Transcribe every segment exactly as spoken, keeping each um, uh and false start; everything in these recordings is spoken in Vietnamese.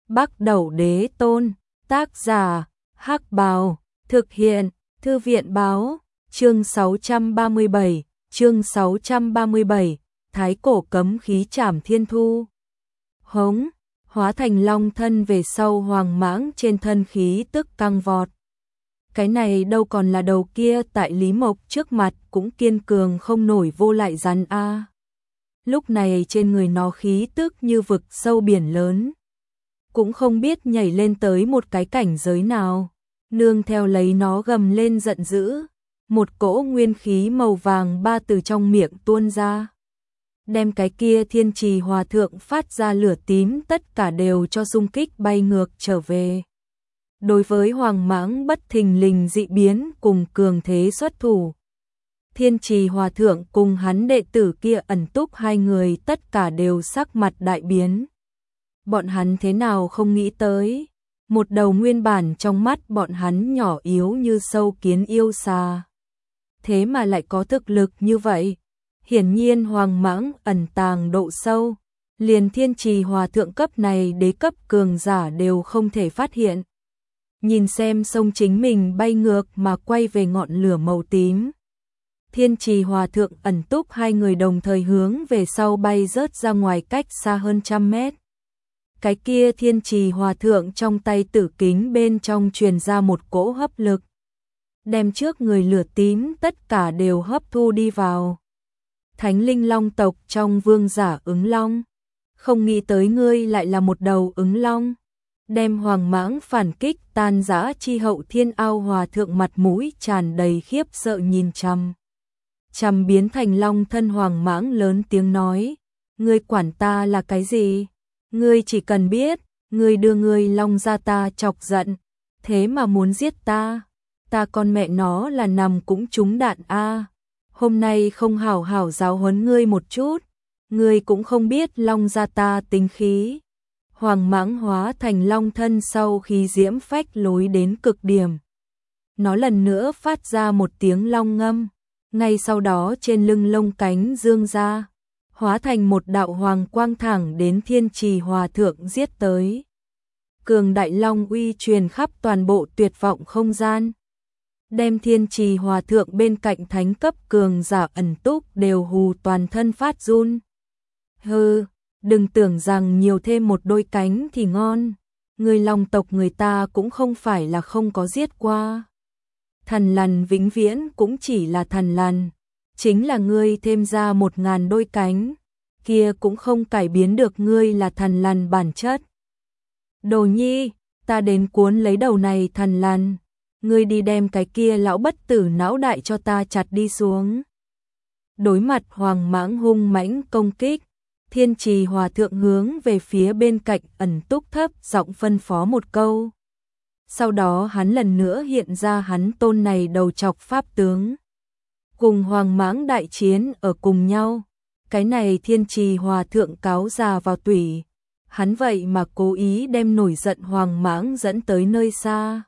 Bắc Đẩu Đế Tôn, tác giả, Hắc Bào, thực hiện, Thư viện Báo, chương sáu trăm ba mươi bảy, chương sáu trăm ba mươi bảy, Thái Cổ Cấm Khí Trảm Thiên Thu. Hống, hóa thành long thân về sau hoàng mãng trên thân khí tức căng vọt. Cái này đâu còn là đầu kia tại Lý Mộc trước mặt cũng kiên cường không nổi vô lại rắn a. Lúc này trên người nó khí tức như vực sâu biển lớn. Cũng không biết nhảy lên tới một cái cảnh giới nào. Nương theo lấy nó gầm lên giận dữ. Một cỗ nguyên khí màu vàng ba từ trong miệng tuôn ra. Đem cái kia thiên trì hòa thượng phát ra lửa tím tất cả đều cho xung kích bay ngược trở về. Đối với hoàng mãng bất thình lình dị biến cùng cường thế xuất thủ. Thiên trì hòa thượng cùng hắn đệ tử kia ẩn túc hai người tất cả đều sắc mặt đại biến. Bọn hắn thế nào không nghĩ tới. Một đầu nguyên bản trong mắt bọn hắn nhỏ yếu như sâu kiến yêu xà. Thế mà lại có thực lực như vậy. Hiển nhiên hoàng mãng ẩn tàng độ sâu. Liền thiên trì hòa thượng cấp này đế cấp cường giả đều không thể phát hiện. Nhìn xem sông chính mình bay ngược mà quay về ngọn lửa màu tím. Thiên trì hòa thượng ẩn túc hai người đồng thời hướng về sau bay rớt ra ngoài cách xa hơn trăm mét. Cái kia thiên trì hòa thượng trong tay tử kính bên trong truyền ra một cỗ hấp lực. Đem trước người lửa tím tất cả đều hấp thu đi vào. Thánh linh long tộc trong vương giả ứng long. Không nghĩ tới ngươi lại là một đầu ứng long. Đem hoàng mãng phản kích tan rã chi hậu thiên ao hòa thượng mặt mũi tràn đầy khiếp sợ nhìn chằm. Chằm biến thành long thân hoàng mãng lớn tiếng nói. Ngươi quản ta là cái gì? Ngươi chỉ cần biết, ngươi đưa ngươi long ra ta chọc giận. Thế mà muốn giết ta. Ta con mẹ nó là nằm cũng trúng đạn a. Hôm nay không hảo hảo giáo huấn ngươi một chút. Ngươi cũng không biết long ra ta tính khí. Hoàng mãng hóa thành long thân sau khi diễm phách lối đến cực điểm. Nó lần nữa phát ra một tiếng long ngâm. Ngay sau đó trên lưng lông cánh dương ra. Hóa thành một đạo hoàng quang thẳng đến thiên trì hòa thượng giết tới. Cường đại long uy truyền khắp toàn bộ tuyệt vọng không gian. Đem thiên trì hòa thượng bên cạnh thánh cấp cường giả ẩn túc đều hù toàn thân phát run. Hừ, đừng tưởng rằng nhiều thêm một đôi cánh thì ngon. Người long tộc người ta cũng không phải là không có giết qua. Thần lằn vĩnh viễn cũng chỉ là thần lằn. Chính là ngươi thêm ra một ngàn đôi cánh. Kia cũng không cải biến được ngươi là thần lằn bản chất. Đồ nhi, ta đến cuốn lấy đầu này thần lằn. Ngươi đi đem cái kia lão bất tử não đại cho ta chặt đi xuống. Đối mặt hoàng mãng hung mãnh công kích. Thiên trì hòa thượng hướng về phía bên cạnh ẩn túc thấp giọng phân phó một câu. Sau đó hắn lần nữa hiện ra hắn tôn này đầu chọc pháp tướng. Cùng hoàng mãng đại chiến ở cùng nhau. Cái này thiên trì hòa thượng cáo già vào tủy. Hắn vậy mà cố ý đem nổi giận hoàng mãng dẫn tới nơi xa.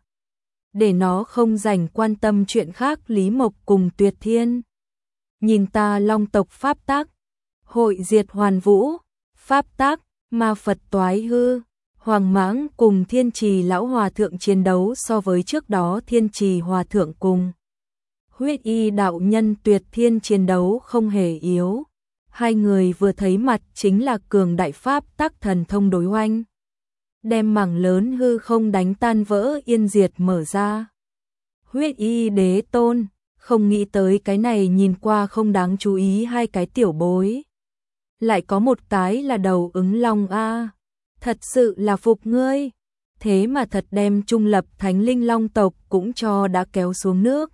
Để nó không dành quan tâm chuyện khác Lý Mộc cùng Tuyệt Thiên. Nhìn ta long tộc pháp tác. Hội diệt hoàn vũ. Pháp tác, ma Phật toái hư. Hoàng mãng cùng thiên trì lão hòa thượng chiến đấu so với trước đó thiên trì hòa thượng cùng. Huyết y đạo nhân Tuyệt Thiên chiến đấu không hề yếu. Hai người vừa thấy mặt chính là cường đại pháp tác thần thông đối oanh. Đem mảng lớn hư không đánh tan vỡ yên diệt mở ra. Huyết y đế tôn, không nghĩ tới cái này nhìn qua không đáng chú ý hai cái tiểu bối. Lại có một cái là đầu ứng long a. Thật sự là phục ngươi. Thế mà thật đem trung lập thánh linh long tộc cũng cho đã kéo xuống nước.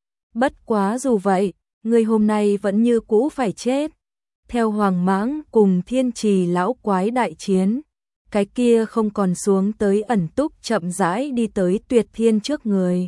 Bất quá dù vậy, ngươi hôm nay vẫn như cũ phải chết. Theo hoàng mãng cùng thiên trì lão quái đại chiến. Cái kia không còn xuống tới ẩn túc chậm rãi đi tới Tuyệt Thiên trước người.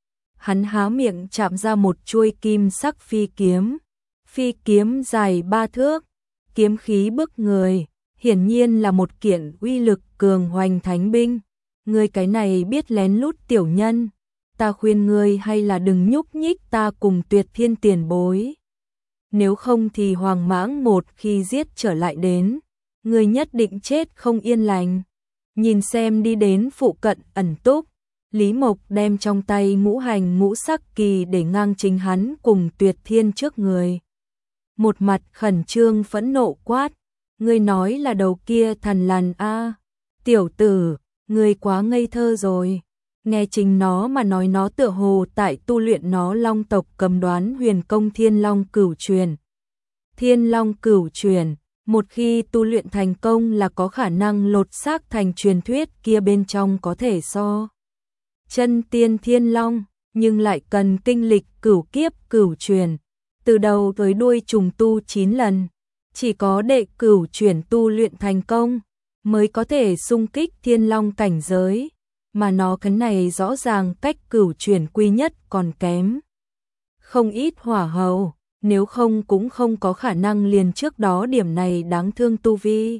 Hắn há miệng chạm ra một chuôi kim sắc phi kiếm. Phi kiếm dài ba thước. Kiếm khí bức người. Hiển nhiên là một kiện uy lực cường hoành thánh binh. Ngươi cái này biết lén lút tiểu nhân. Ta khuyên ngươi hay là đừng nhúc nhích ta cùng Tuyệt Thiên tiền bối. Nếu không thì hoàng mãng một khi giết trở lại đến. Ngươi nhất định chết không yên lành. Nhìn xem đi đến phụ cận ẩn túc, Lý Mộc đem trong tay ngũ hành ngũ sắc kỳ để ngang chính hắn cùng Tuyệt Thiên trước người. Một mặt khẩn trương phẫn nộ quát, ngươi nói là đầu kia thần lằn a, tiểu tử, ngươi quá ngây thơ rồi. Nghe chính nó mà nói nó tựa hồ tại tu luyện nó long tộc cầm đoán huyền công Thiên Long Cửu Truyền. Thiên Long Cửu Truyền, một khi tu luyện thành công là có khả năng lột xác thành truyền thuyết kia bên trong có thể so chân tiên thiên long, nhưng lại cần kinh lịch cửu kiếp cửu truyền, từ đầu tới đuôi trùng tu chín lần, chỉ có đệ cửu chuyển tu luyện thành công mới có thể xung kích thiên long cảnh giới, mà nó cái này rõ ràng cách cửu chuyển quy nhất còn kém không ít hỏa hầu, nếu không cũng không có khả năng liền trước đó điểm này đáng thương tu vi.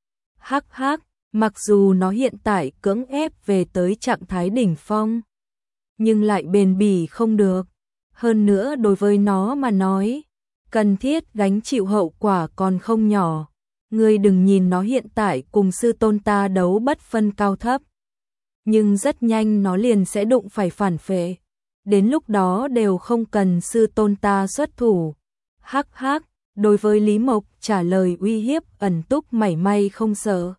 Hắc hắc, mặc dù nó hiện tại cưỡng ép về tới trạng thái đỉnh phong, nhưng lại bền bỉ không được. Hơn nữa đối với nó mà nói, cần thiết gánh chịu hậu quả còn không nhỏ. Ngươi đừng nhìn nó hiện tại cùng sư tôn ta đấu bất phân cao thấp, nhưng rất nhanh nó liền sẽ đụng phải phản phệ. Đến lúc đó đều không cần sư tôn ta xuất thủ. Hắc hắc, đối với Lý Mộc trả lời uy hiếp ẩn túc mảy may không sợ.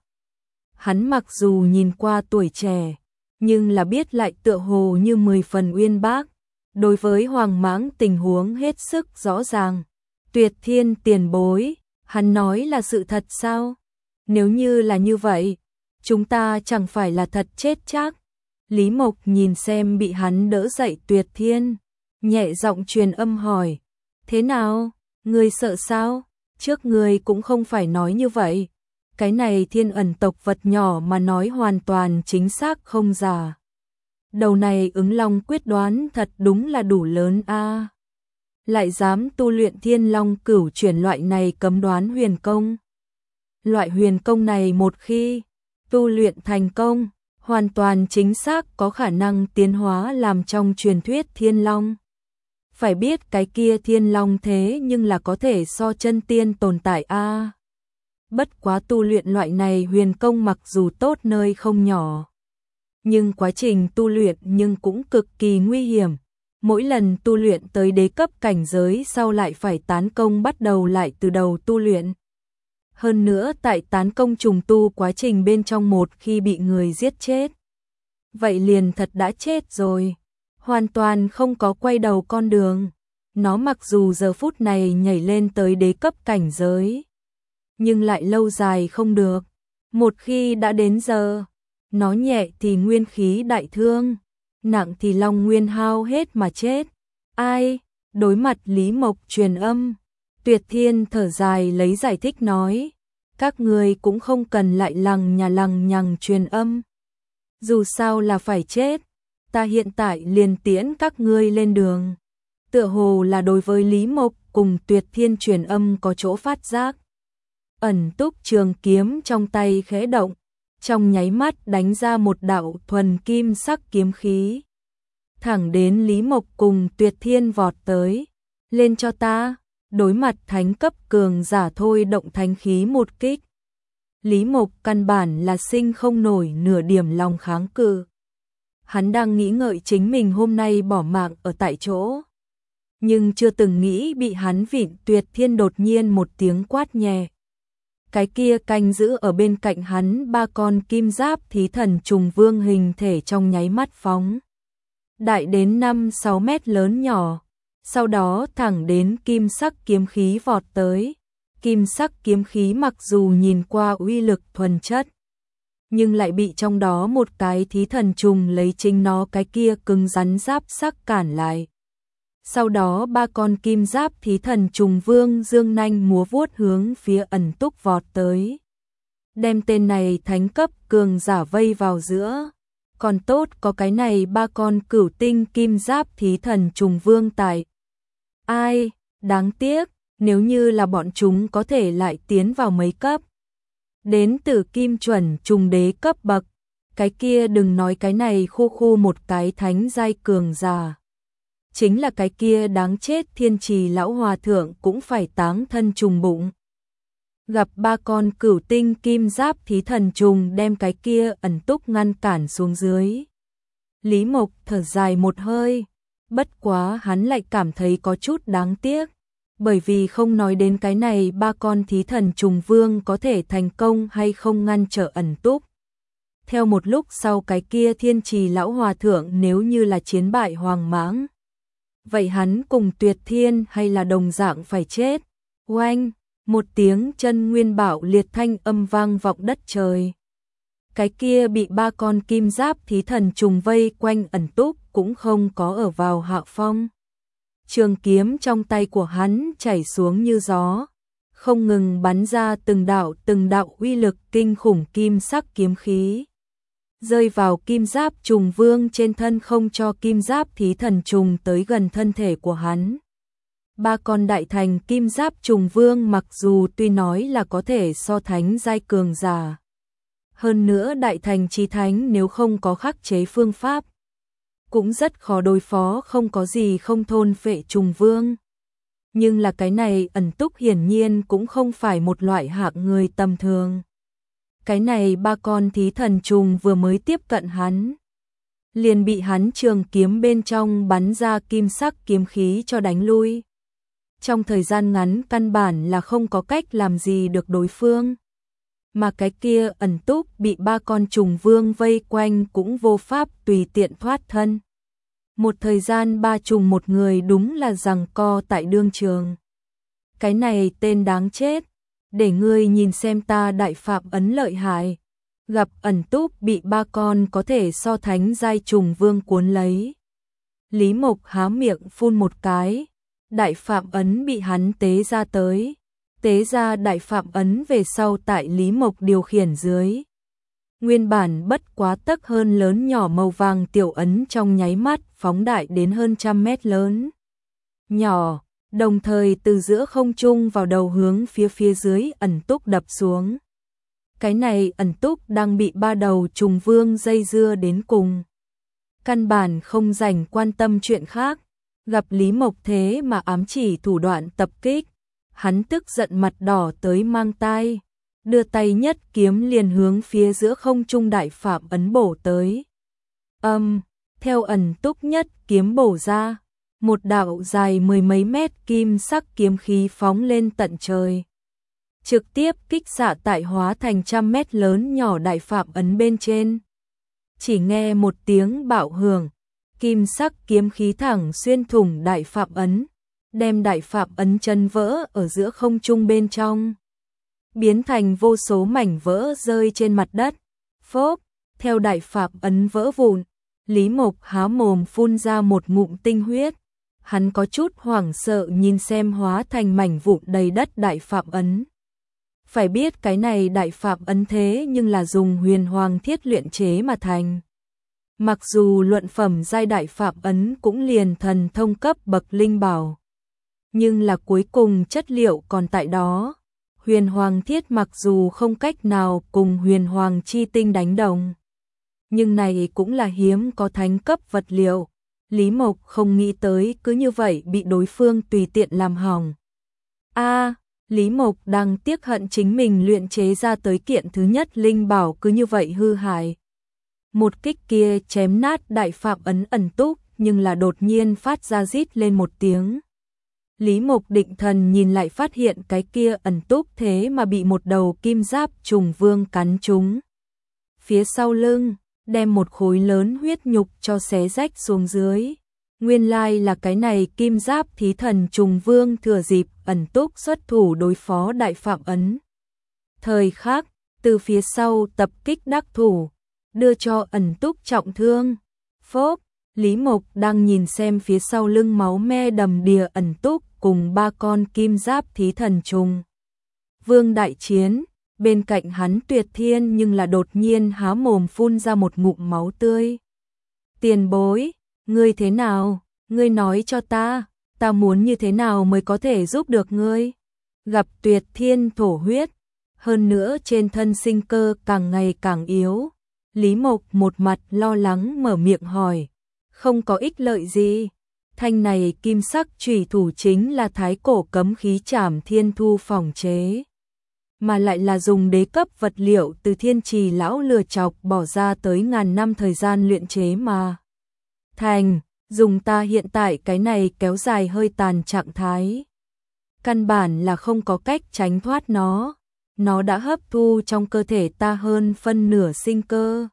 Hắn mặc dù nhìn qua tuổi trẻ, nhưng là biết lại tựa hồ như mười phần uyên bác. Đối với Hoàng Mãng tình huống hết sức rõ ràng. Tuyệt Thiên tiền bối, hắn nói là sự thật sao? Nếu như là như vậy, chúng ta chẳng phải là thật chết chắc. Lý Mộc nhìn xem bị hắn đỡ dậy Tuyệt Thiên, nhẹ giọng truyền âm hỏi, thế nào, ngươi sợ sao? Trước ngươi cũng không phải nói như vậy. Cái này thiên ẩn tộc vật nhỏ mà nói hoàn toàn chính xác không giả. Đầu này ứng long quyết đoán thật đúng là đủ lớn a. Lại dám tu luyện thiên long cửu chuyển loại này cấm đoán huyền công. Loại huyền công này một khi tu luyện thành công, hoàn toàn chính xác có khả năng tiến hóa làm trong truyền thuyết thiên long. Phải biết cái kia thiên long thế nhưng là có thể so chân tiên tồn tại a. Bất quá tu luyện loại này huyền công mặc dù tốt nơi không nhỏ, nhưng quá trình tu luyện nhưng cũng cực kỳ nguy hiểm. Mỗi lần tu luyện tới đế cấp cảnh giới sau lại phải tán công bắt đầu lại từ đầu tu luyện. Hơn nữa tại tán công trùng tu quá trình bên trong một khi bị người giết chết, vậy liền thật đã chết rồi, hoàn toàn không có quay đầu con đường. Nó mặc dù giờ phút này nhảy lên tới đế cấp cảnh giới, nhưng lại lâu dài không được. Một khi đã đến giờ, nó nhẹ thì nguyên khí đại thương, nặng thì long nguyên hao hết mà chết. Ai? Đối mặt Lý Mộc truyền âm, Tuyệt Thiên thở dài lấy giải thích nói, các người cũng không cần lại lằng nhà lằng nhằng truyền âm. Dù sao là phải chết, ta hiện tại liền tiễn các ngươi lên đường. Tựa hồ là đối với Lý Mộc cùng Tuyệt Thiên truyền âm có chỗ phát giác. Ẩn túc trường kiếm trong tay khẽ động, trong nháy mắt đánh ra một đạo thuần kim sắc kiếm khí. Thẳng đến Lý Mộc cùng Tuyệt Thiên vọt tới, lên cho ta, đối mặt thánh cấp cường giả thôi động thánh khí một kích. Lý Mộc căn bản là sinh không nổi nửa điểm lòng kháng cự. Hắn đang nghĩ ngợi chính mình hôm nay bỏ mạng ở tại chỗ, nhưng chưa từng nghĩ bị hắn vịn Tuyệt Thiên đột nhiên một tiếng quát nhẹ. Cái kia canh giữ ở bên cạnh hắn ba con kim giáp thí thần trùng vương hình thể trong nháy mắt phóng đại đến năm sáu mét lớn nhỏ, sau đó thẳng đến kim sắc kiếm khí vọt tới. Kim sắc kiếm khí mặc dù nhìn qua uy lực thuần chất, nhưng lại bị trong đó một cái thí thần trùng lấy chính nó cái kia cứng rắn giáp sắc cản lại. Sau đó ba con kim giáp thí thần trùng vương dương nanh múa vuốt hướng phía ẩn túc vọt tới, đem tên này thánh cấp cường giả vây vào giữa. Còn tốt có cái này ba con cửu tinh kim giáp thí thần trùng vương tại. Ai, đáng tiếc, nếu như là bọn chúng có thể lại tiến vào mấy cấp, đến từ kim chuẩn trùng đế cấp bậc, cái kia đừng nói cái này khu khu một cái thánh giai cường giả, chính là cái kia đáng chết thiên trì lão hòa thượng cũng phải táng thân trùng bụng. Gặp ba con cửu tinh kim giáp thí thần trùng đem cái kia ẩn túc ngăn cản xuống dưới. Lý Mộc thở dài một hơi, bất quá hắn lại cảm thấy có chút đáng tiếc, bởi vì không nói đến cái này ba con thí thần trùng vương có thể thành công hay không ngăn trở ẩn túc. Theo một lúc sau cái kia thiên trì lão hòa thượng nếu như là chiến bại hoàng mãng, vậy hắn cùng Tuyệt Thiên hay là đồng dạng phải chết. Oanh, một tiếng chân nguyên bạo liệt thanh âm vang vọng đất trời. Cái kia bị ba con kim giáp thí thần trùng vây quanh ẩn túc cũng không có ở vào hạ phong. Trường kiếm trong tay của hắn chảy xuống như gió, không ngừng bắn ra từng đạo từng đạo uy lực kinh khủng kim sắc kiếm khí, rơi vào kim giáp trùng vương trên thân không cho kim giáp thí thần trùng tới gần thân thể của hắn. Ba con đại thành kim giáp trùng vương mặc dù tuy nói là có thể so thánh giai cường giả, hơn nữa đại thành chí thánh nếu không có khắc chế phương pháp, cũng rất khó đối phó không có gì không thôn phệ trùng vương. Nhưng là cái này ẩn túc hiển nhiên cũng không phải một loại hạng người tầm thường. Cái này ba con thí thần trùng vừa mới tiếp cận hắn, liền bị hắn trường kiếm bên trong bắn ra kim sắc kiếm khí cho đánh lui. Trong thời gian ngắn căn bản là không có cách làm gì được đối phương. Mà cái kia ẩn túc bị ba con trùng vương vây quanh cũng vô pháp tùy tiện thoát thân. Một thời gian ba trùng một người đúng là giằng co tại đương trường. Cái này tên đáng chết, để ngươi nhìn xem ta đại phạm ấn lợi hại. Gặp ẩn túc bị ba con có thể so thánh giai trùng vương cuốn lấy. Lý Mộc há miệng phun một cái, đại phạm ấn bị hắn tế ra tới. Tế ra đại phạm ấn về sau tại Lý Mộc điều khiển dưới. Nguyên bản bất quá tấc hơn lớn nhỏ màu vàng tiểu ấn trong nháy mắt phóng đại đến hơn trăm mét lớn. Nhỏ, đồng thời từ giữa không trung vào đầu hướng phía phía dưới ẩn túc đập xuống. Cái này ẩn túc đang bị ba đầu trùng vương dây dưa đến cùng. Căn bản không rảnh quan tâm chuyện khác, gặp Lý Mộc thế mà ám chỉ thủ đoạn tập kích. Hắn tức giận mặt đỏ tới mang tai, đưa tay nhất kiếm liền hướng phía giữa không trung đại phạm ấn bổ tới. Âm, um, theo ẩn túc nhất kiếm bổ ra, một đạo dài mười mấy mét kim sắc kiếm khí phóng lên tận trời. Trực tiếp kích xạ tại hóa thành trăm mét lớn nhỏ đại phạm ấn bên trên. Chỉ nghe một tiếng bạo hưởng, kim sắc kiếm khí thẳng xuyên thủng đại phạm ấn, đem đại phạm ấn chân vỡ ở giữa không trung bên trong, biến thành vô số mảnh vỡ rơi trên mặt đất. Phốp, theo đại phạm ấn vỡ vụn, Lý Mộc há mồm phun ra một ngụm tinh huyết. Hắn có chút hoảng sợ nhìn xem hóa thành mảnh vụn đầy đất đại phạm ấn. Phải biết cái này đại phạm ấn thế nhưng là dùng huyền hoàng thiết luyện chế mà thành. Mặc dù luận phẩm giai đại phạm ấn cũng liền thần thông cấp bậc linh bảo, nhưng là cuối cùng chất liệu còn tại đó. Huyền hoàng thiết mặc dù không cách nào cùng huyền hoàng chi tinh đánh đồng, nhưng này cũng là hiếm có thánh cấp vật liệu. Lý Mộc không nghĩ tới cứ như vậy bị đối phương tùy tiện làm hỏng. A, à, Lý Mộc đang tiếc hận chính mình luyện chế ra tới kiện thứ nhất linh bảo cứ như vậy hư hại. Một kích kia chém nát đại phạm ấn ẩn túc, nhưng là đột nhiên phát ra rít lên một tiếng. Lý Mộc định thần nhìn lại phát hiện cái kia ẩn túc thế mà bị một đầu kim giáp trùng vương cắn trúng. Phía sau lưng, đem một khối lớn huyết nhục cho xé rách xuống dưới. Nguyên lai là cái này kim giáp thí thần trùng vương thừa dịp ẩn túc xuất thủ đối phó đại phạm ấn. Thời khắc, từ phía sau tập kích đắc thủ, đưa cho ẩn túc trọng thương. Phốp, Lý Mộc đang nhìn xem phía sau lưng máu me đầm đìa ẩn túc cùng ba con kim giáp thí thần trùng vương đại chiến. Bên cạnh hắn Tuyệt Thiên nhưng là đột nhiên há mồm phun ra một ngụm máu tươi. Tiền bối, ngươi thế nào? Ngươi nói cho ta, ta muốn như thế nào mới có thể giúp được ngươi? Gặp Tuyệt Thiên thổ huyết, hơn nữa trên thân sinh cơ càng ngày càng yếu. Lý Mộc một mặt lo lắng mở miệng hỏi, không có ích lợi gì. Thanh này kim sắc chủy thủ chính là thái cổ cấm khí Trảm Thiên Thu phòng chế. mà lại là dùng đế cấp vật liệu từ thiên trì lão lừa chọc bỏ ra tới ngàn năm thời gian luyện chế mà thành, dùng ta hiện tại cái này kéo dài hơi tàn trạng thái. Căn bản là không có cách tránh thoát nó, nó đã hấp thu trong cơ thể ta hơn phân nửa sinh cơ.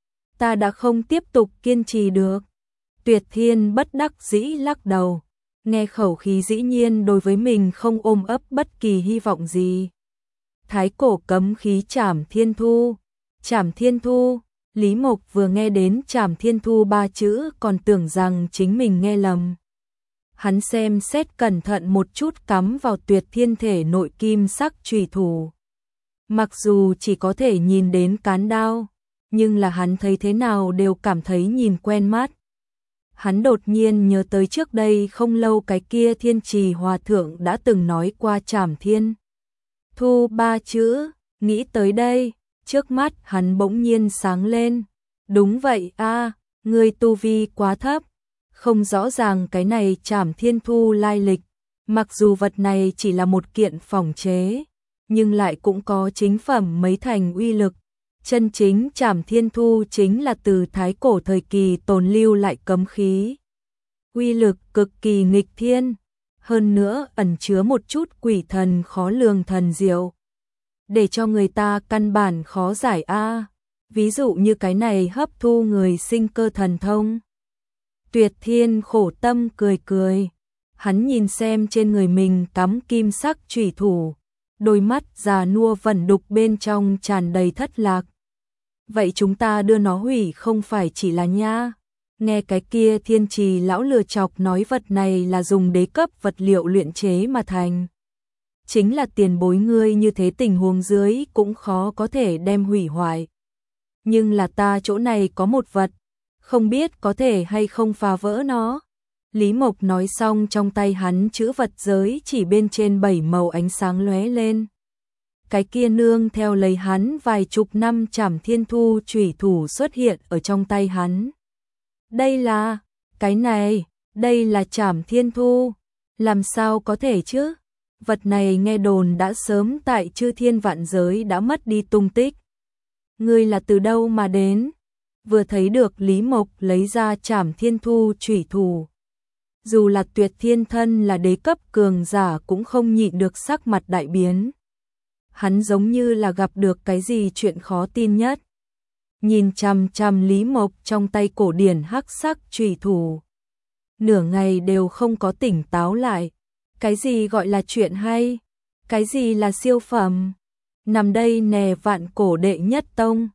Ta đã không tiếp tục kiên trì được. Tuyệt Thiên bất đắc dĩ lắc đầu, nghe khẩu khí dĩ nhiên đối với mình không ôm ấp bất kỳ hy vọng gì. Thái cổ cấm khí Trảm Thiên Thu. Trảm Thiên Thu, Lý Mộc vừa nghe đến Trảm Thiên Thu ba chữ còn tưởng rằng chính mình nghe lầm. Hắn xem xét cẩn thận một chút cắm vào Tuyệt Thiên thể nội kim sắc chùy thủ. Mặc dù chỉ có thể nhìn đến cán đao, nhưng là hắn thấy thế nào đều cảm thấy nhìn quen mắt. Hắn đột nhiên nhớ tới trước đây không lâu cái kia Thiên Trì Hòa Thượng đã từng nói qua Trảm Thiên Thu ba chữ, nghĩ tới đây, trước mắt hắn bỗng nhiên sáng lên. Đúng vậy a, ngươi tu vi quá thấp, không rõ ràng cái này Trảm Thiên Thu lai lịch, mặc dù vật này chỉ là một kiện phỏng chế, nhưng lại cũng có chính phẩm mấy thành uy lực. Chân chính Trảm Thiên Thu chính là từ thái cổ thời kỳ tồn lưu lại cấm khí. Uy lực cực kỳ nghịch thiên, hơn nữa ẩn chứa một chút quỷ thần khó lường thần diệu, để cho người ta căn bản khó giải a. Ví dụ như cái này hấp thu người sinh cơ thần thông. Tuyệt Thiên khổ tâm cười cười, hắn nhìn xem trên người mình cắm kim sắc chủy thủ, đôi mắt già nua vẩn đục bên trong tràn đầy thất lạc. Vậy chúng ta đưa nó hủy không phải chỉ là nha? Nghe cái kia Thiên Trì lão lừa chọc nói vật này là dùng đế cấp vật liệu luyện chế mà thành. Chính là tiền bối ngươi như thế tình huống dưới cũng khó có thể đem hủy hoại. Nhưng là ta chỗ này có một vật, không biết có thể hay không phá vỡ nó. Lý Mộc nói xong trong tay hắn chữ vật giới chỉ bên trên bảy màu ánh sáng lóe lên. Cái kia nương theo lấy hắn vài chục năm Trảm Thiên Thu chủy thủ xuất hiện ở trong tay hắn. Đây là, cái này, đây là Trảm Thiên Thu, làm sao có thể chứ? Vật này nghe đồn đã sớm tại chư thiên vạn giới đã mất đi tung tích. Ngươi là từ đâu mà đến? Vừa thấy được Lý Mộc lấy ra Trảm Thiên Thu chủy thủ. Dù là Tuyệt Thiên thân là đế cấp cường giả cũng không nhịn được sắc mặt đại biến. Hắn giống như là gặp được cái gì chuyện khó tin nhất. Nhìn chằm chằm Lý Mộc trong tay cổ điển hắc sắc chủy thủ. Nửa ngày đều không có tỉnh táo lại. Cái gì gọi là chuyện hay? Cái gì là siêu phẩm? Nằm đây nè vạn cổ đệ nhất tông.